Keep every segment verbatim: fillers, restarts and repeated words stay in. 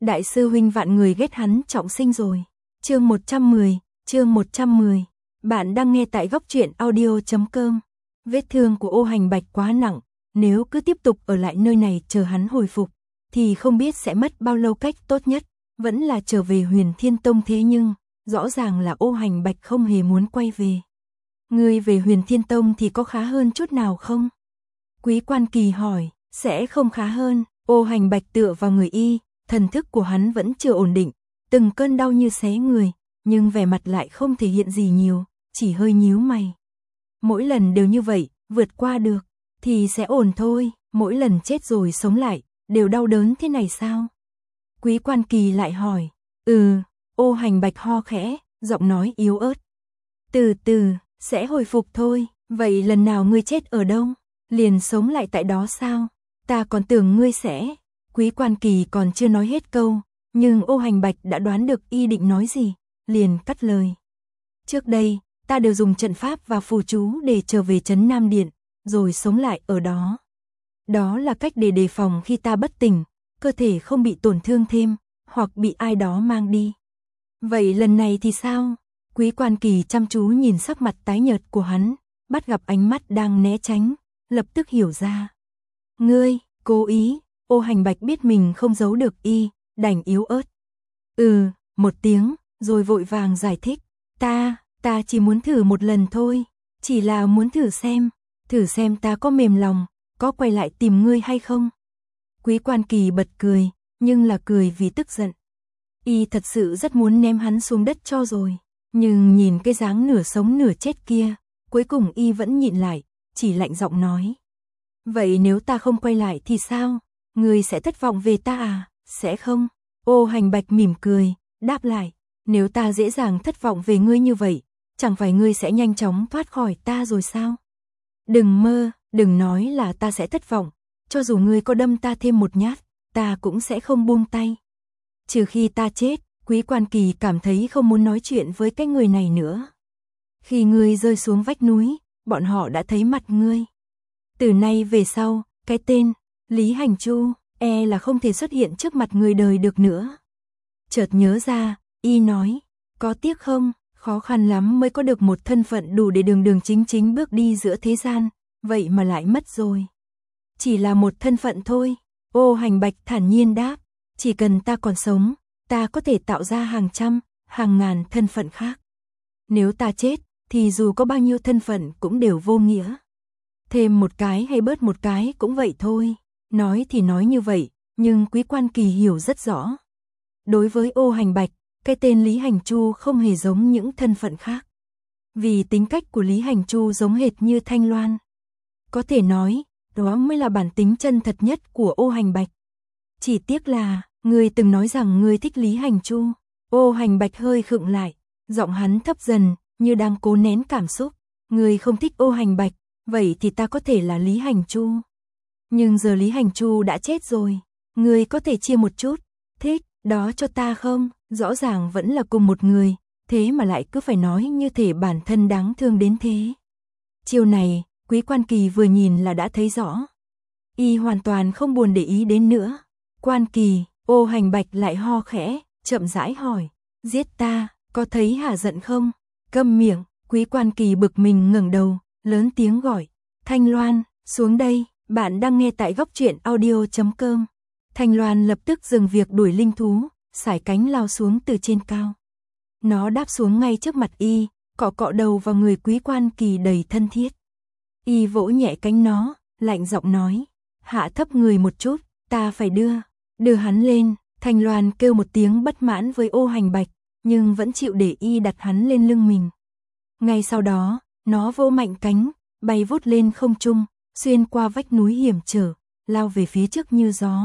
đại sư huynh vạn người ghét hắn trọng sinh rồi. Chương một trăm mười, chương một trăm mười. Bạn đang nghe tại góc truyện audio chấm com. Vết thương của Ô Hành Bạch quá nặng, nếu cứ tiếp tục ở lại nơi này chờ hắn hồi phục, thì không biết sẽ mất bao lâu. Cách tốt nhất vẫn là trở về Huyền Thiên Tông, thế nhưng rõ ràng là Ô Hành Bạch không hề muốn quay về. Ngươi về Huyền Thiên Tông thì có khá hơn chút nào không? Quý Quan Kỳ hỏi. Sẽ không khá hơn. Ô Hành Bạch tựa vào người y, thần thức của hắn vẫn chưa ổn định, từng cơn đau như xé người, nhưng vẻ mặt lại không thể hiện gì nhiều, chỉ hơi nhíu mày. Mỗi lần đều như vậy, vượt qua được thì sẽ ổn thôi, mỗi lần chết rồi sống lại, đều đau đớn thế này sao? Quý Quan Kỳ lại hỏi. Ừ, Ô Hành Bạch ho khẽ, giọng nói yếu ớt. Từ từ, sẽ hồi phục thôi. Vậy lần nào ngươi chết ở đâu? Liền sống lại tại đó sao? Ta còn tưởng ngươi sẽ... Quý Quan Kỳ còn chưa nói hết câu, nhưng Ô Hành Bạch đã đoán được y định nói gì, liền cắt lời. Trước đây, ta đều dùng trận pháp và phù chú để trở về trấn Nam Điện, rồi sống lại ở đó. Đó là cách để đề phòng khi ta bất tỉnh, cơ thể không bị tổn thương thêm, hoặc bị ai đó mang đi. Vậy lần này thì sao? Quý Quan Kỳ chăm chú nhìn sắc mặt tái nhợt của hắn, bắt gặp ánh mắt đang né tránh, lập tức hiểu ra. Ngươi, cố ý. Ô Hành Bạch biết mình không giấu được y, đành yếu ớt. Ừ, một tiếng, rồi vội vàng giải thích. Ta, ta chỉ muốn thử một lần thôi, chỉ là muốn thử xem, thử xem ta có mềm lòng, có quay lại tìm ngươi hay không. Quý Quan Kỳ bật cười, nhưng là cười vì tức giận. Y thật sự rất muốn ném hắn xuống đất cho rồi, nhưng nhìn cái dáng nửa sống nửa chết kia, cuối cùng y vẫn nhịn lại, chỉ lạnh giọng nói. Vậy nếu ta không quay lại thì sao? Ngươi sẽ thất vọng về ta à? Sẽ không? Ô Hành Bạch mỉm cười, đáp lại. Nếu ta dễ dàng thất vọng về ngươi như vậy, chẳng phải ngươi sẽ nhanh chóng thoát khỏi ta rồi sao? Đừng mơ, đừng nói là ta sẽ thất vọng. Cho dù ngươi có đâm ta thêm một nhát, ta cũng sẽ không buông tay. Trừ khi ta chết. Quý Quan Kỳ cảm thấy không muốn nói chuyện với cái người này nữa. Khi ngươi rơi xuống vách núi, bọn họ đã thấy mặt ngươi. Từ nay về sau, cái tên Lý Hành Chu e là không thể xuất hiện trước mặt người đời được nữa. Chợt nhớ ra, y nói, có tiếc không, khó khăn lắm mới có được một thân phận đủ để đường đường chính chính bước đi giữa thế gian, vậy mà lại mất rồi. Chỉ là một thân phận thôi. Ô Hành Bạch thản nhiên đáp, chỉ cần ta còn sống, ta có thể tạo ra hàng trăm, hàng ngàn thân phận khác. Nếu ta chết, thì dù có bao nhiêu thân phận cũng đều vô nghĩa. Thêm một cái hay bớt một cái cũng vậy thôi. Nói thì nói như vậy, nhưng Quý Quan Kỳ hiểu rất rõ. Đối với Ô Hành Bạch, cái tên Lý Hành Chu không hề giống những thân phận khác. Vì tính cách của Lý Hành Chu giống hệt như Thanh Loan. Có thể nói, đó mới là bản tính chân thật nhất của Ô Hành Bạch. Chỉ tiếc là, ngươi từng nói rằng ngươi thích Lý Hành Chu. Ô Hành Bạch hơi khựng lại, giọng hắn thấp dần, như đang cố nén cảm xúc. Ngươi không thích Ô Hành Bạch, vậy thì ta có thể là Lý Hành Chu. Nhưng giờ Lý Hành Chu đã chết rồi, ngươi có thể chia một chút thích đó cho ta không? Rõ ràng vẫn là cùng một người, thế mà lại cứ phải nói như thể bản thân đáng thương đến thế. Chiều này, Quý Quan Kỳ vừa nhìn là đã thấy rõ. Y hoàn toàn không buồn để ý đến nữa. Quan Kỳ, Ô Hành Bạch lại ho khẽ, chậm rãi hỏi, giết ta, có thấy hả giận không? Câm miệng. Quý Quan Kỳ bực mình ngẩng đầu, lớn tiếng gọi, Thanh Loan, xuống đây. Bạn đang nghe tại góc truyện audio chấm com. Thanh Loan lập tức dừng việc đuổi linh thú, sải cánh lao xuống từ trên cao. Nó đáp xuống ngay trước mặt y, cọ cọ đầu vào người Quý Quan Kỳ đầy thân thiết. Y vỗ nhẹ cánh nó, lạnh giọng nói, hạ thấp người một chút, ta phải đưa, đưa hắn lên. Thanh Loan kêu một tiếng bất mãn với Ô Hành Bạch, nhưng vẫn chịu để y đặt hắn lên lưng mình. Ngay sau đó, nó vỗ mạnh cánh, bay vút lên không trung, xuyên qua vách núi hiểm trở, lao về phía trước như gió.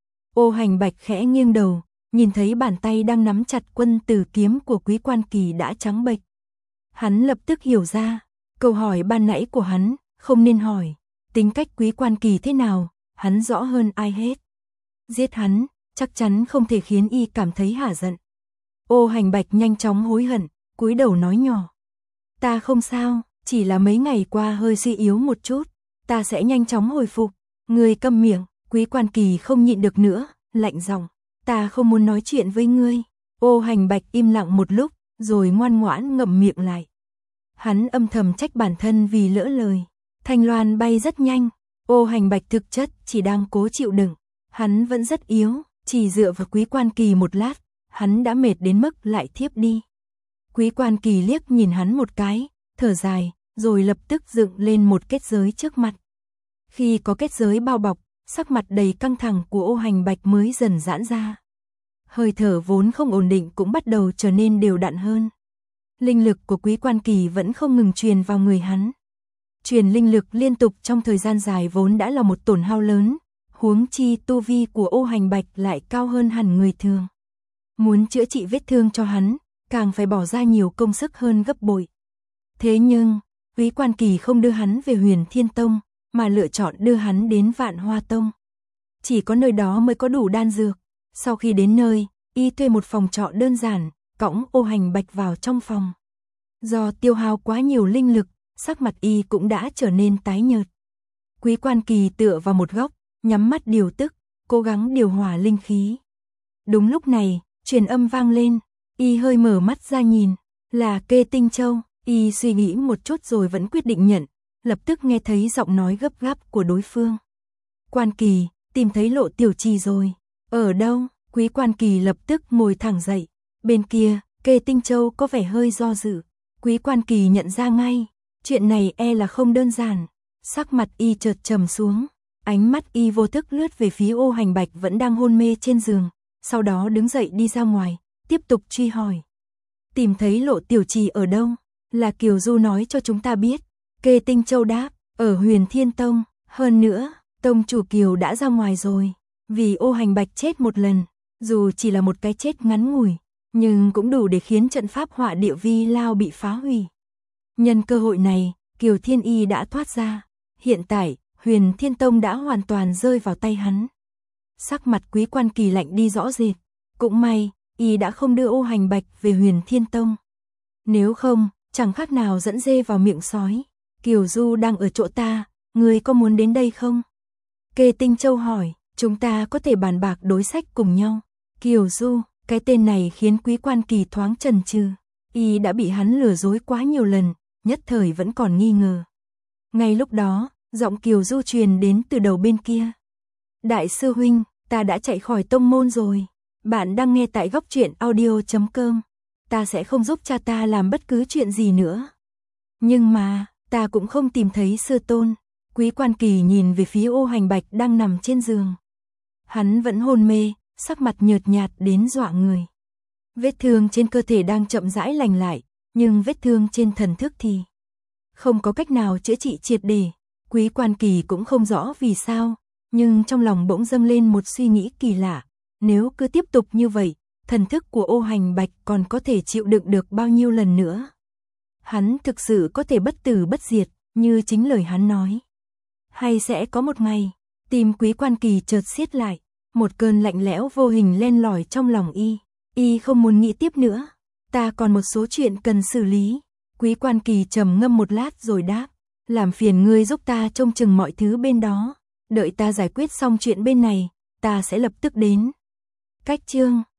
Ô Hành Bạch khẽ nghiêng đầu, nhìn thấy bàn tay đang nắm chặt quân tử kiếm của Quý Quan Kỳ đã trắng bệch. Hắn lập tức hiểu ra, câu hỏi ban nãy của hắn, không nên hỏi, tính cách Quý Quan Kỳ thế nào, hắn rõ hơn ai hết. Giết hắn, chắc chắn không thể khiến y cảm thấy hả giận. Ô Hành Bạch nhanh chóng hối hận, cúi đầu nói nhỏ. Ta không sao, chỉ là mấy ngày qua hơi suy yếu một chút, ta sẽ nhanh chóng hồi phục. Người câm miệng. Quý Quan Kỳ không nhịn được nữa, lạnh giọng. ta không muốn nói chuyện với ngươi. Ô Hành Bạch im lặng một lúc, rồi ngoan ngoãn ngậm miệng lại. Hắn âm thầm trách bản thân vì lỡ lời. Thanh loan bay rất nhanh, Ô Hành Bạch thực chất chỉ đang cố chịu đựng. Hắn vẫn rất yếu, chỉ dựa vào Quý Quan Kỳ một lát, hắn đã mệt đến mức lại thiếp đi. Quý Quan Kỳ liếc nhìn hắn một cái, thở dài, rồi lập tức dựng lên một kết giới trước mặt. Khi có kết giới bao bọc, sắc mặt đầy căng thẳng của Ô Hành Bạch mới dần giãn ra. Hơi thở vốn không ổn định cũng bắt đầu trở nên đều đặn hơn. Linh lực của Quý Quan Kỳ vẫn không ngừng truyền vào người hắn. Truyền linh lực liên tục trong thời gian dài vốn đã là một tổn hao lớn, huống chi tu vi của Ô Hành Bạch lại cao hơn hẳn người thường. Muốn chữa trị vết thương cho hắn, càng phải bỏ ra nhiều công sức hơn gấp bội. Thế nhưng, Quý Quan Kỳ không đưa hắn về Huyền Thiên Tông, mà lựa chọn đưa hắn đến Vạn Hoa Tông. Chỉ có nơi đó mới có đủ đan dược. Sau khi đến nơi, y thuê một phòng trọ đơn giản, cõng Ô Hành Bạch vào trong phòng. Do tiêu hao quá nhiều linh lực, sắc mặt y cũng đã trở nên tái nhợt. Quý Quan Kỳ tựa vào một góc, nhắm mắt điều tức, cố gắng điều hòa linh khí. Đúng lúc này, truyền âm vang lên, y hơi mở mắt ra nhìn, là Kê Tinh Châu. Y suy nghĩ một chút rồi vẫn quyết định nhận, lập tức nghe thấy giọng nói gấp gáp của đối phương. Quan Kỳ, tìm thấy Lộ Tiểu Trì rồi. Ở đâu? Quý Quan Kỳ lập tức ngồi thẳng dậy. Bên kia, Kê Tinh Châu có vẻ hơi do dự. Quý Quan Kỳ nhận ra ngay, chuyện này e là không đơn giản. Sắc mặt y chợt trầm xuống, ánh mắt y vô thức lướt về phía Ô Hành Bạch vẫn đang hôn mê trên giường, sau đó đứng dậy đi ra ngoài, tiếp tục truy hỏi. Tìm thấy Lộ Tiểu Trì ở đâu? Là Kiều Du nói cho chúng ta biết. Kê Tinh Châu đáp, ở Huyền Thiên Tông. Hơn nữa, Tông chủ Kiều đã ra ngoài rồi. Vì Ô Hành Bạch chết một lần, dù chỉ là một cái chết ngắn ngủi, nhưng cũng đủ để khiến trận pháp họa địa vi lao bị phá hủy. Nhân cơ hội này, Kiều Thiên Y đã thoát ra. Hiện tại, Huyền Thiên Tông đã hoàn toàn rơi vào tay hắn. Sắc mặt Quý Quan Kỳ lạnh đi rõ rệt. Cũng may, y đã không đưa Ô Hành Bạch về Huyền Thiên Tông. Nếu không, chẳng khác nào dẫn dê vào miệng sói. Kiều Du đang ở chỗ ta, ngươi có muốn đến đây không? Kê Tinh Châu hỏi, chúng ta có thể bàn bạc đối sách cùng nhau. Kiều Du, cái tên này khiến Quý Quan Kỳ thoáng chần chừ. Y đã bị hắn lừa dối quá nhiều lần, nhất thời vẫn còn nghi ngờ. Ngay lúc đó, giọng Kiều Du truyền đến từ đầu bên kia. Đại sư huynh, ta đã chạy khỏi tông môn rồi. Bạn đang nghe tại góc truyện audio chấm com. Ta sẽ không giúp cha ta làm bất cứ chuyện gì nữa. Nhưng mà, ta cũng không tìm thấy sư tôn. Quý Quan Kỳ nhìn về phía Ô Hành Bạch đang nằm trên giường. Hắn vẫn hôn mê, sắc mặt nhợt nhạt đến dọa người. Vết thương trên cơ thể đang chậm rãi lành lại, nhưng vết thương trên thần thức thì không có cách nào chữa trị triệt để. Quý Quan Kỳ cũng không rõ vì sao, nhưng trong lòng bỗng dâng lên một suy nghĩ kỳ lạ. Nếu cứ tiếp tục như vậy, thần thức của Ô Hành Bạch còn có thể chịu đựng được bao nhiêu lần nữa? Hắn thực sự có thể bất tử bất diệt, như chính lời hắn nói. Hay sẽ có một ngày, tim Quý Quan Kỳ chợt siết lại, một cơn lạnh lẽo vô hình len lỏi trong lòng y. Y không muốn nghĩ tiếp nữa. Ta còn một số chuyện cần xử lý. Quý Quan Kỳ trầm ngâm một lát rồi đáp. Làm phiền ngươi giúp ta trông chừng mọi thứ bên đó. Đợi ta giải quyết xong chuyện bên này, ta sẽ lập tức đến. Cách chương